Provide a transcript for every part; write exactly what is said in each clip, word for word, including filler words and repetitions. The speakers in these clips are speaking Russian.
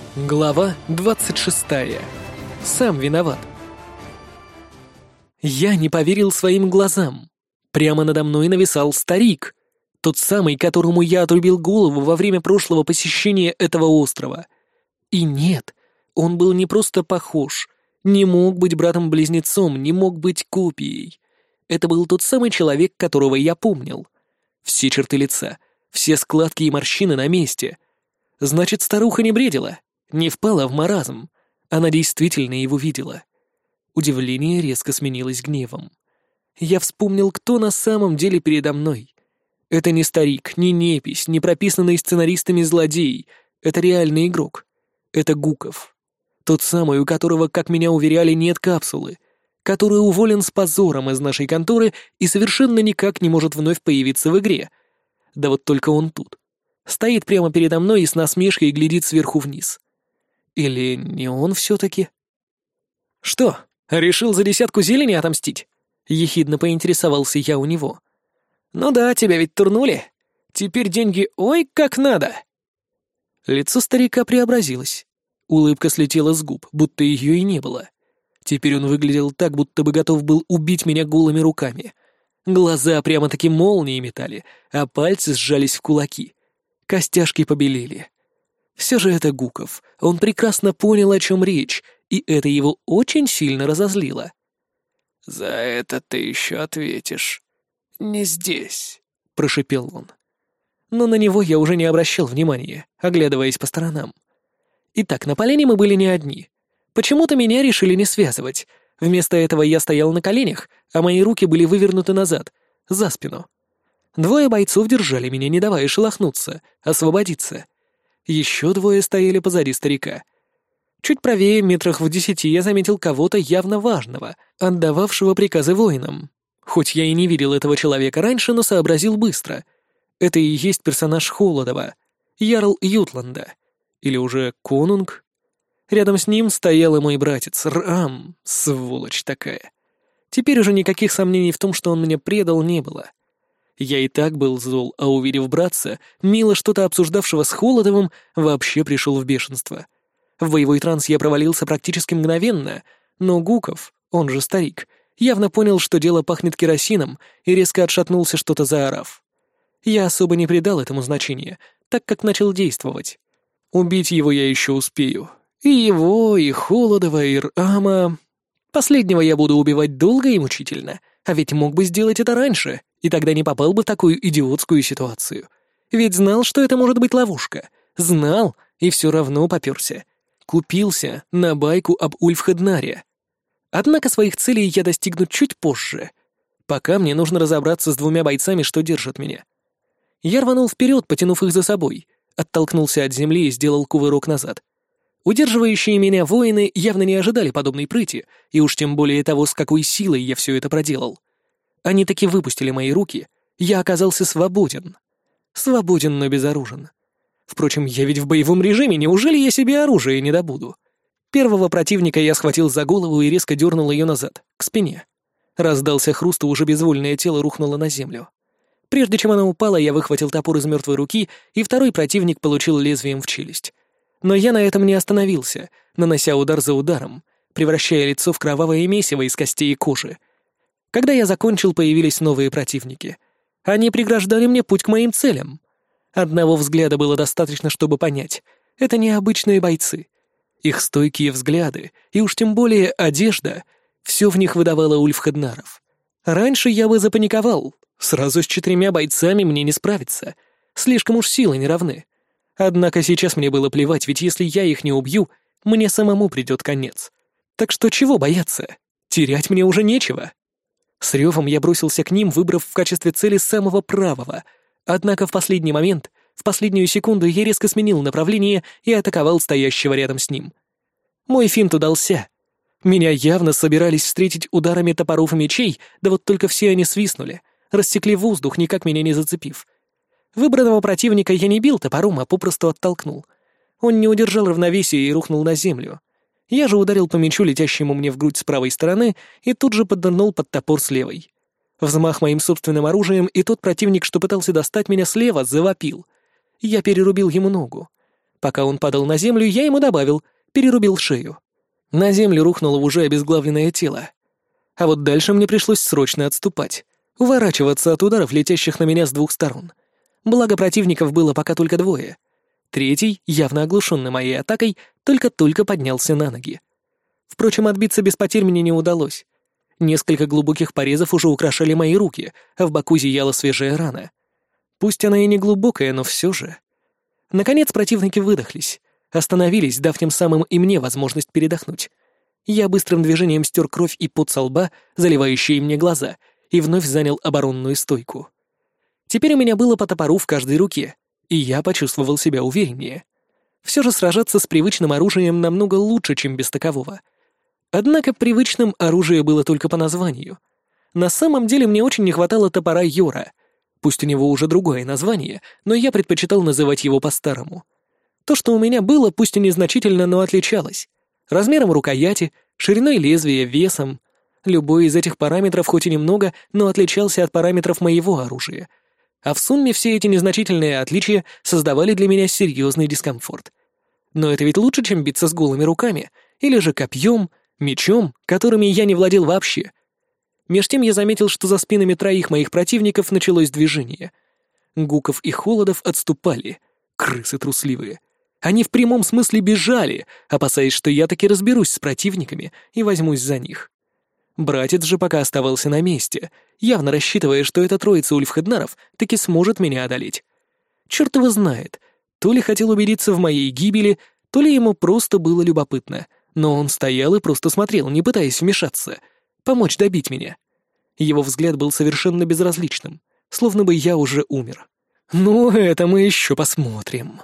Глава двадцать шестая. Сам виноват. Я не поверил своим глазам. Прямо надо мной нависал старик. Тот самый, которому я отрубил голову во время прошлого посещения этого острова. И нет, он был не просто похож, не мог быть братом-близнецом, не мог быть копией. Это был тот самый человек, которого я помнил. Все черты лица, все складки и морщины на месте. Значит, старуха не бредила. Не впала в маразм. Она действительно его видела. Удивление резко сменилось гневом. Я вспомнил, кто на самом деле передо мной. Это не старик, не непись, не прописанный сценаристами злодей. Это реальный игрок. Это Гуков. Тот самый, у которого, как меня уверяли, нет капсулы. Который уволен с позором из нашей конторы и совершенно никак не может вновь появиться в игре. Да вот только он тут. Стоит прямо передо мной и с насмешкой глядит сверху вниз. Или не он все-таки? «Что, решил за десятку зелени отомстить?» — ехидно поинтересовался я у него. «Ну да, тебя ведь турнули. Теперь деньги ой как надо!» Лицо старика преобразилось. Улыбка слетела с губ, будто ее и не было. Теперь он выглядел так, будто бы готов был убить меня голыми руками. Глаза прямо-таки молнии метали, а пальцы сжались в кулаки. Костяшки побелели. Все же это Гуков. Он прекрасно понял, о чем речь, и это его очень сильно разозлило. «За это ты еще ответишь. Не здесь», — прошипел он. Но на него я уже не обращал внимания, оглядываясь по сторонам. Итак, на поляне мы были не одни. Почему-то меня решили не связывать. Вместо этого я стоял на коленях, а мои руки были вывернуты назад, за спину. Двое бойцов держали меня, не давая шелохнуться, освободиться. Еще двое стояли позади старика. Чуть правее, метрах в десяти, я заметил кого-то явно важного, отдававшего приказы воинам. Хоть я и не видел этого человека раньше, но сообразил быстро. Это и есть персонаж Холодова, Ярл Ютланда. Или уже Конунг. Рядом с ним стоял и мой братец, Рам, сволочь такая. Теперь уже никаких сомнений в том, что он меня предал, не было. Я и так был зол, а увидев братца, мило что-то обсуждавшего с Холодовым, вообще пришел в бешенство. В боевой транс я провалился практически мгновенно, но Гуков, он же старик, явно понял, что дело пахнет керосином, и резко отшатнулся, что-то заорав. Я особо не придал этому значения, так как начал действовать. Убить его я еще успею. И его, и Холодова, и Рама. Последнего я буду убивать долго и мучительно, а ведь мог бы сделать это раньше, и тогда не попал бы в такую идиотскую ситуацию. Ведь знал, что это может быть ловушка. Знал, и все равно попёрся. Купился на байку об Ульфхеднаре. Однако своих целей я достигну чуть позже. Пока мне нужно разобраться с двумя бойцами, что держат меня. Я рванул вперед, потянув их за собой, оттолкнулся от земли и сделал кувырок назад. Удерживающие меня воины явно не ожидали подобной прыти, и уж тем более того, с какой силой я все это проделал. Они таки выпустили мои руки, я оказался свободен. Свободен, но безоружен. Впрочем, я ведь в боевом режиме, неужели я себе оружие не добуду? Первого противника я схватил за голову и резко дернул ее назад, к спине. Раздался хруст, и уже безвольное тело рухнуло на землю. Прежде чем она упала, я выхватил топор из мертвой руки, и второй противник получил лезвием в челюсть. Но я на этом не остановился, нанося удар за ударом, превращая лицо в кровавое месиво из костей и кожи. Когда я закончил, появились новые противники. Они преграждали мне путь к моим целям. Одного взгляда было достаточно, чтобы понять. Это необычные бойцы. Их стойкие взгляды, и уж тем более одежда, все в них выдавало Ульфхеднаров. Раньше я бы запаниковал. Сразу с четырьмя бойцами мне не справиться. Слишком уж силы не равны. Однако сейчас мне было плевать, ведь если я их не убью, мне самому придет конец. Так что чего бояться? Терять мне уже нечего. С ревом я бросился к ним, выбрав в качестве цели самого правого. Однако в последний момент, в последнюю секунду я резко сменил направление и атаковал стоящего рядом с ним. Мой финт удался. Меня явно собирались встретить ударами топоров и мечей, да вот только все они свистнули, рассекли воздух, никак меня не зацепив. Выбранного противника я не бил топором, а попросту оттолкнул. Он не удержал равновесия и рухнул на землю. Я же ударил по мечу, летящему мне в грудь с правой стороны, и тут же поднырнул под топор с левой. Взмах моим собственным оружием, и тот противник, что пытался достать меня слева, завопил. Я перерубил ему ногу. Пока он падал на землю, я ему добавил, перерубил шею. На землю рухнуло уже обезглавленное тело. А вот дальше мне пришлось срочно отступать, уворачиваться от ударов, летящих на меня с двух сторон. Благо противников было пока только двое. Третий, явно оглушенный моей атакой, только-только поднялся на ноги. Впрочем, отбиться без потерь мне не удалось. Несколько глубоких порезов уже украшали мои руки, а в боку зияла свежая рана. Пусть она и не глубокая, но все же. Наконец противники выдохлись, остановились, дав тем самым и мне возможность передохнуть. Я быстрым движением стер кровь и пот со лба, заливающие мне глаза, и вновь занял оборонную стойку. Теперь у меня было по топору в каждой руке, и я почувствовал себя увереннее. Все же сражаться с привычным оружием намного лучше, чем без такового. Однако привычным оружие было только по названию. На самом деле мне очень не хватало топора Йора. Пусть у него уже другое название, но я предпочитал называть его по-старому. То, что у меня было, пусть и незначительно, но отличалось. Размером рукояти, шириной лезвия, весом. Любой из этих параметров хоть и немного, но отличался от параметров моего оружия. А в сумме все эти незначительные отличия создавали для меня серьезный дискомфорт. Но это ведь лучше, чем биться с голыми руками, или же копьем, мечом, которыми я не владел вообще. Меж тем я заметил, что за спинами троих моих противников началось движение. Гуков и Холодов отступали. Крысы трусливые. Они в прямом смысле бежали, опасаясь, что я таки разберусь с противниками и возьмусь за них. Братец же пока оставался на месте, явно рассчитывая, что эта троица ульфхеднаров таки сможет меня одолеть. Черт его знает, то ли хотел убедиться в моей гибели, то ли ему просто было любопытно, но он стоял и просто смотрел, не пытаясь вмешаться, помочь добить меня. Его взгляд был совершенно безразличным, словно бы я уже умер. «Ну, это мы еще посмотрим».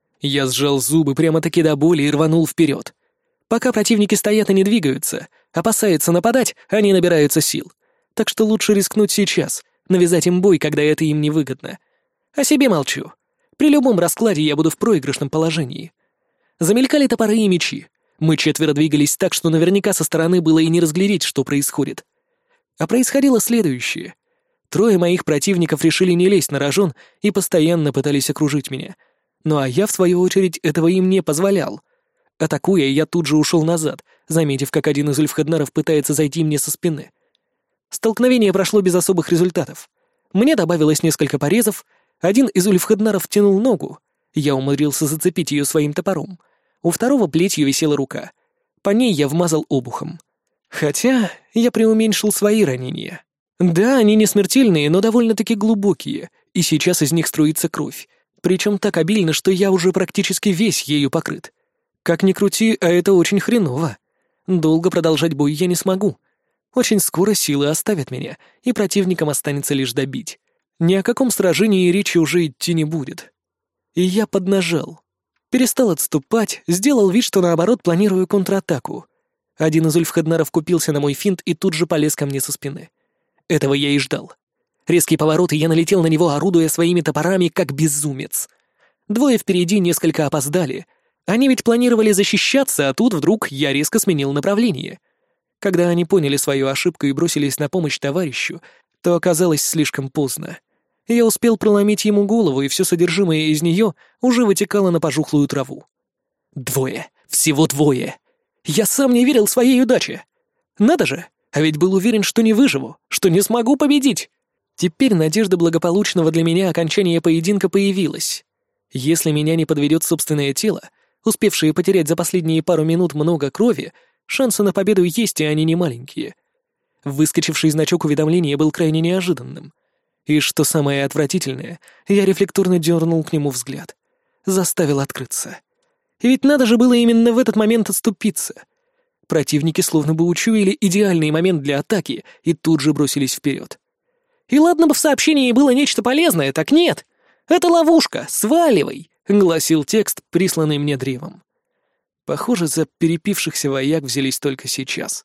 Я сжал зубы прямо-таки до боли и рванул вперед. Пока противники стоят и не двигаются, опасаются нападать, они набираются сил. Так что лучше рискнуть сейчас, навязать им бой, когда это им невыгодно. О себе молчу. При любом раскладе я буду в проигрышном положении. Замелькали топоры и мечи. Мы четверо двигались так, что наверняка со стороны было и не разглядеть, что происходит. А происходило следующее. Трое моих противников решили не лезть на рожон и постоянно пытались окружить меня. Ну а я, в свою очередь, этого им не позволял. Атакуя, я тут же ушел назад, заметив, как один из ульфхеднаров пытается зайти мне со спины. Столкновение прошло без особых результатов. Мне добавилось несколько порезов, один из ульфхеднаров тянул ногу, я умудрился зацепить ее своим топором, у второго плетью висела рука. По ней я вмазал обухом. Хотя я преуменьшил свои ранения. Да, они не смертельные, но довольно-таки глубокие, и сейчас из них струится кровь. Причем так обильно, что я уже практически весь ею покрыт. Как ни крути, а это очень хреново. Долго продолжать бой я не смогу. Очень скоро силы оставят меня, и противникам останется лишь добить. Ни о каком сражении речи уже идти не будет. И я поднажал. Перестал отступать, сделал вид, что наоборот планирую контратаку. Один из ульфхеднаров купился на мой финт и тут же полез ко мне со спины. Этого я и ждал. Резкий поворот, и я налетел на него, орудуя своими топорами, как безумец. Двое впереди несколько опоздали. Они ведь планировали защищаться, а тут вдруг я резко сменил направление. Когда они поняли свою ошибку и бросились на помощь товарищу, то оказалось слишком поздно. Я успел проломить ему голову, и все содержимое из нее уже вытекало на пожухлую траву. Двое. Всего двое. Я сам не верил своей удаче. Надо же, а ведь был уверен, что не выживу, что не смогу победить. Теперь надежда благополучного для меня окончания поединка появилась. Если меня не подведет собственное тело, успевшие потерять за последние пару минут много крови, шансы на победу есть, и они не маленькие. Выскочивший значок уведомления был крайне неожиданным. И что самое отвратительное, я рефлекторно дернул к нему взгляд. Заставил открыться. И ведь надо же было именно в этот момент отступиться. Противники словно бы учуяли идеальный момент для атаки и тут же бросились вперед. И ладно бы в сообщении было нечто полезное, так нет. Это ловушка, сваливай, гласил текст, присланный мне древом. Похоже, за перепившихся вояк взялись только сейчас.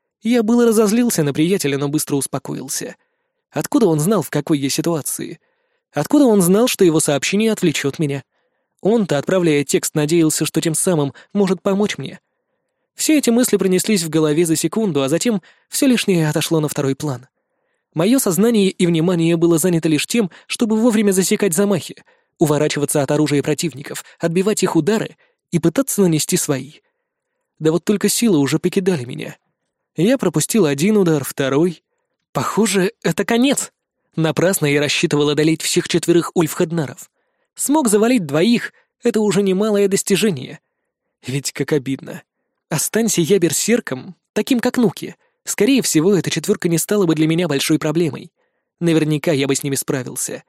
Я было разозлился на приятеля, но быстро успокоился. Откуда он знал, в какой я ситуации? Откуда он знал, что его сообщение отвлечет меня? Он-то, отправляя текст, надеялся, что тем самым может помочь мне. Все эти мысли пронеслись в голове за секунду, а затем все лишнее отошло на второй план. Мое сознание и внимание было занято лишь тем, чтобы вовремя засекать замахи, уворачиваться от оружия противников, отбивать их удары и пытаться нанести свои. Да вот только силы уже покидали меня. Я пропустил один удар, второй. Похоже, это конец. Напрасно я рассчитывал одолеть всех четверых ульфхеднаров. Смог завалить двоих — это уже немалое достижение. Ведь как обидно. Останься я берсерком, таким как Нуки, скорее всего, эта четверка не стала бы для меня большой проблемой. Наверняка я бы с ними справился.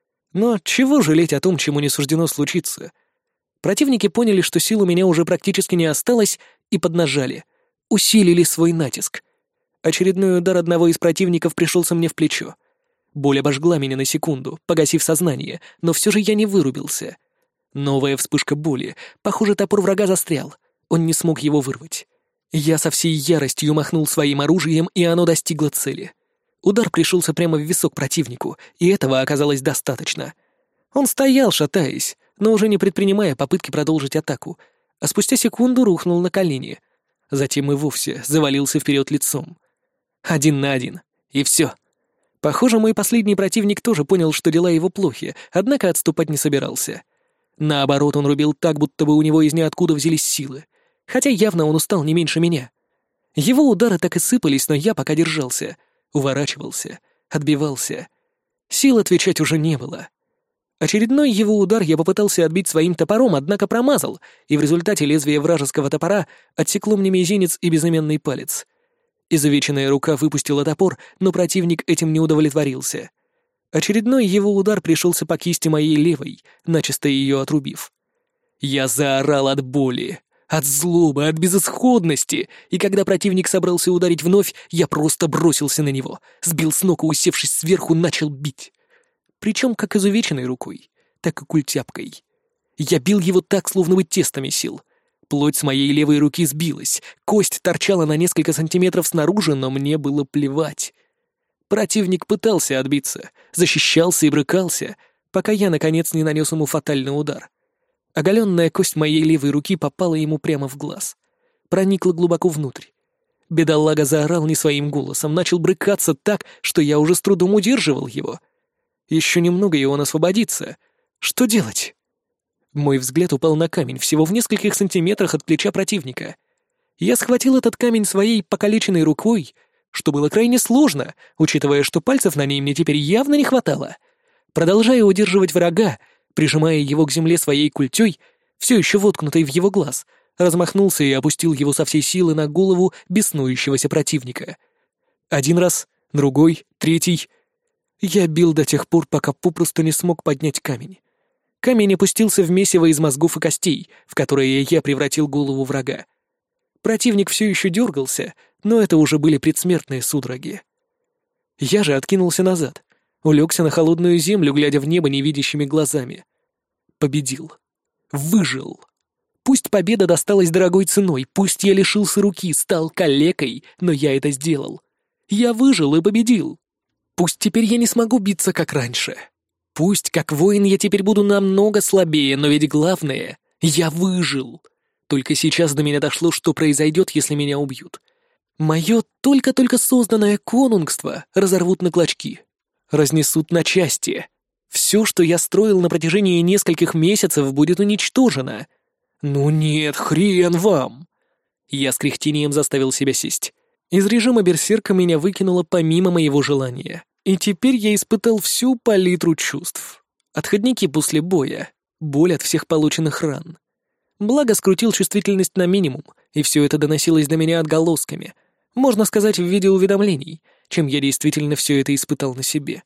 Но чего жалеть о том, чему не суждено случиться? Противники поняли, что сил у меня уже практически не осталось, и поднажали, усилили свой натиск. Очередной удар одного из противников пришелся мне в плечо. Боль обожгла меня на секунду, погасив сознание, но все же я не вырубился. Новая вспышка боли. Похоже, топор врага застрял. Он не смог его вырвать. Я со всей яростью махнул своим оружием, и оно достигло цели. Удар пришелся прямо в висок противнику, и этого оказалось достаточно. Он стоял, шатаясь, но уже не предпринимая попытки продолжить атаку, а спустя секунду рухнул на колени. Затем и вовсе завалился вперед лицом. Один на один. И все. Похоже, мой последний противник тоже понял, что дела его плохи, однако отступать не собирался. Наоборот, он рубил так, будто бы у него из ниоткуда взялись силы. Хотя явно он устал не меньше меня. Его удары так и сыпались, но я пока держался. Уворачивался, отбивался. Сил отвечать уже не было. Очередной его удар я попытался отбить своим топором, однако промазал, и в результате лезвие вражеского топора отсекло мне мизинец и безымянный палец. Изувеченная рука выпустила топор, но противник этим не удовлетворился. Очередной его удар пришелся по кисти моей левой, начисто ее отрубив. Я заорал от боли, от злобы, от безысходности, и когда противник собрался ударить вновь, я просто бросился на него, сбил с ног и, усевшись сверху, начал бить. Причем как изувеченной рукой, так и культяпкой. Я бил его так, словно бы тесто месил. Плоть с моей левой руки сбилась, кость торчала на несколько сантиметров снаружи, но мне было плевать. Противник пытался отбиться, защищался и брыкался, пока я, наконец, не нанес ему фатальный удар. Оголенная кость моей левой руки попала ему прямо в глаз. Проникла глубоко внутрь. Бедолага заорал не своим голосом, начал брыкаться так, что я уже с трудом удерживал его. Еще немного, и он освободится. Что делать? Мой взгляд упал на камень, всего в нескольких сантиметрах от плеча противника. Я схватил этот камень своей покалеченной рукой, что было крайне сложно, учитывая, что пальцев на ней мне теперь явно не хватало. Продолжая удерживать врага, прижимая его к земле своей культей, все еще воткнутой в его глаз, размахнулся и опустил его со всей силы на голову беснующегося противника. Один раз, другой, третий. Я бил до тех пор, пока попросту не смог поднять камень. Камень опустился в месиво из мозгов и костей, в которые я превратил голову врага. Противник все еще дергался, но это уже были предсмертные судороги. Я же откинулся назад, улегся на холодную землю, глядя в небо невидящими глазами. Победил. Выжил. Пусть победа досталась дорогой ценой, пусть я лишился руки, стал калекой, но я это сделал. Я выжил и победил. Пусть теперь я не смогу биться, как раньше. Пусть, как воин, я теперь буду намного слабее, но ведь главное — я выжил. Только сейчас до меня дошло, что произойдет, если меня убьют. Мое только-только созданное конунгство разорвут на клочки, разнесут на части. Все, что я строил на протяжении нескольких месяцев, будет уничтожено. Ну нет, хрен вам! Я с кряхтением заставил себя сесть. Из режима берсерка меня выкинуло помимо моего желания. И теперь я испытал всю палитру чувств. Отходники после боя, боль от всех полученных ран. Благо скрутил чувствительность на минимум, и все это доносилось до меня отголосками, можно сказать, в виде уведомлений, чем я действительно все это испытал на себе.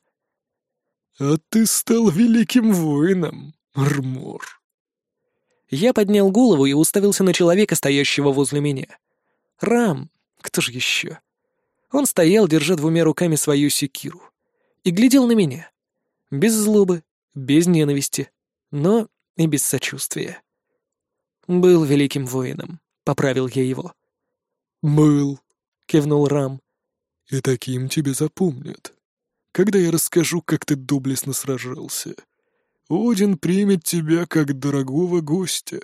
«А ты стал великим воином, Рмор». Я поднял голову и уставился на человека, стоящего возле меня. Рам, кто же еще? Он стоял, держа двумя руками свою секиру, и глядел на меня. Без злобы, без ненависти, но и без сочувствия. «Был великим воином», — поправил я его. «Был», — кивнул Рам. «И таким тебя запомнят. Когда я расскажу, как ты доблестно сражался, Один примет тебя как дорогого гостя».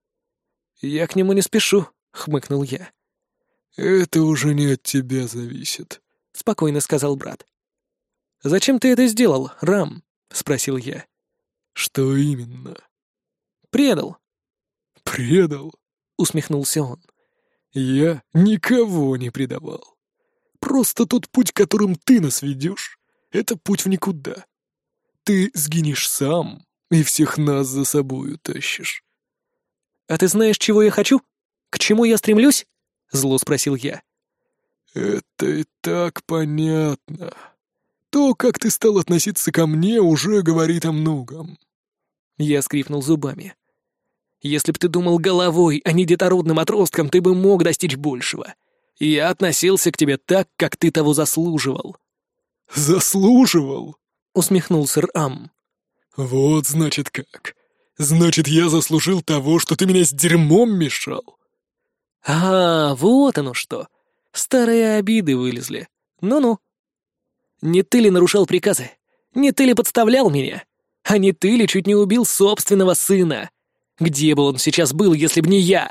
«Я к нему не спешу», — хмыкнул я. «Это уже не от тебя зависит», — спокойно сказал брат. «Зачем ты это сделал, Рам?» — спросил я. Что именно? Предал. Предал? Усмехнулся он. Я никого не предавал. Просто тот путь, которым ты нас ведешь, это путь в никуда. Ты сгинешь сам и всех нас за собой утащишь. А ты знаешь, чего я хочу? К чему я стремлюсь? Зло спросил я. Это и так понятно. То, как ты стал относиться ко мне, уже говорит о многом. Я скрипнул зубами. Если б ты думал головой, а не детородным отростком, ты бы мог достичь большего. Я относился к тебе так, как ты того заслуживал. Заслуживал? Усмехнулся Рам. Вот значит как. Значит, я заслужил того, что ты меня с дерьмом мешал. А, вот оно что. Старые обиды вылезли. Ну-ну. Не ты ли нарушал приказы? Не ты ли подставлял меня? А не ты ли чуть не убил собственного сына? Где бы он сейчас был, если б не я?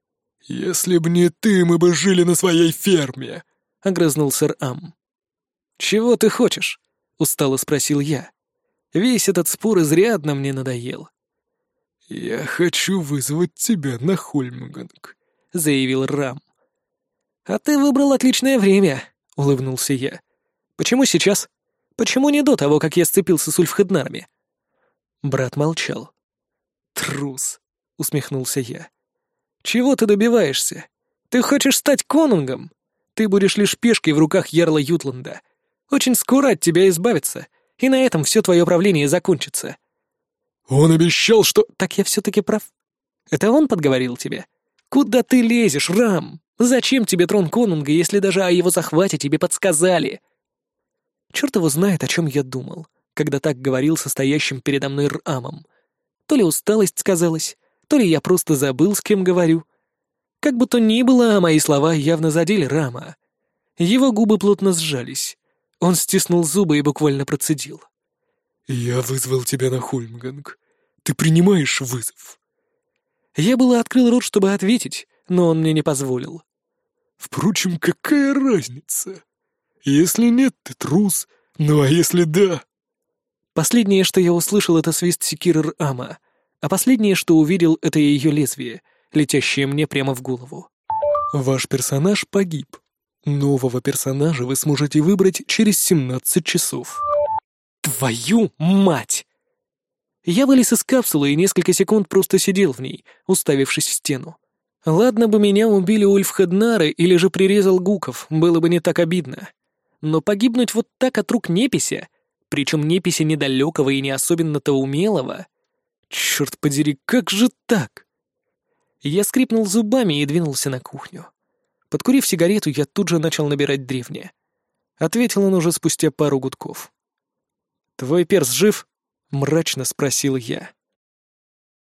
Если б не ты, мы бы жили на своей ферме, — огрызнулся Рам. «Чего ты хочешь?» — устало спросил я. Весь этот спор изрядно мне надоел. «Я хочу вызвать тебя на Хольмганг», — заявил Рам. «А ты выбрал отличное время», — улыбнулся я. «Почему сейчас? Почему не до того, как я сцепился с ульфхеднарами?» Брат молчал. «Трус», — усмехнулся я. «Чего ты добиваешься? Ты хочешь стать конунгом? Ты будешь лишь пешкой в руках ярла Ютланда. Очень скоро от тебя избавятся, и на этом все твое правление закончится». «Он обещал, что...» «Так я все-таки прав. Это он подговорил тебя? Куда ты лезешь, Рам? Зачем тебе трон конунга, если даже о его захвате тебе подсказали?» Черт его знает, о чем я думал, когда так говорил со стоящим передо мной Рамом. То ли усталость сказалась, то ли я просто забыл, с кем говорю. Как бы то ни было, мои слова явно задели Рама. Его губы плотно сжались. Он стиснул зубы и буквально процедил. «Я вызвал тебя на Хольмганг. Ты принимаешь вызов?» Я было открыл рот, чтобы ответить, но он мне не позволил. «Впрочем, какая разница? Если нет, ты трус, ну а если да...» Последнее, что я услышал, это свист секиры Рама, а последнее, что увидел, это ее лезвие, летящее мне прямо в голову. Ваш персонаж погиб. Нового персонажа вы сможете выбрать через семнадцать часов. Твою мать! Я вылез из капсулы и несколько секунд просто сидел в ней, уставившись в стену. Ладно бы меня убили ульфхеднары или же прирезал Гуков, было бы не так обидно. Но погибнуть вот так от рук непися, причем непися недалекого и не особенно-то умелого... Черт подери, как же так? Я скрипнул зубами и двинулся на кухню. Подкурив сигарету, я тут же начал набирать древнее. Ответил он уже спустя пару гудков. «Твой перс жив?» — мрачно спросил я.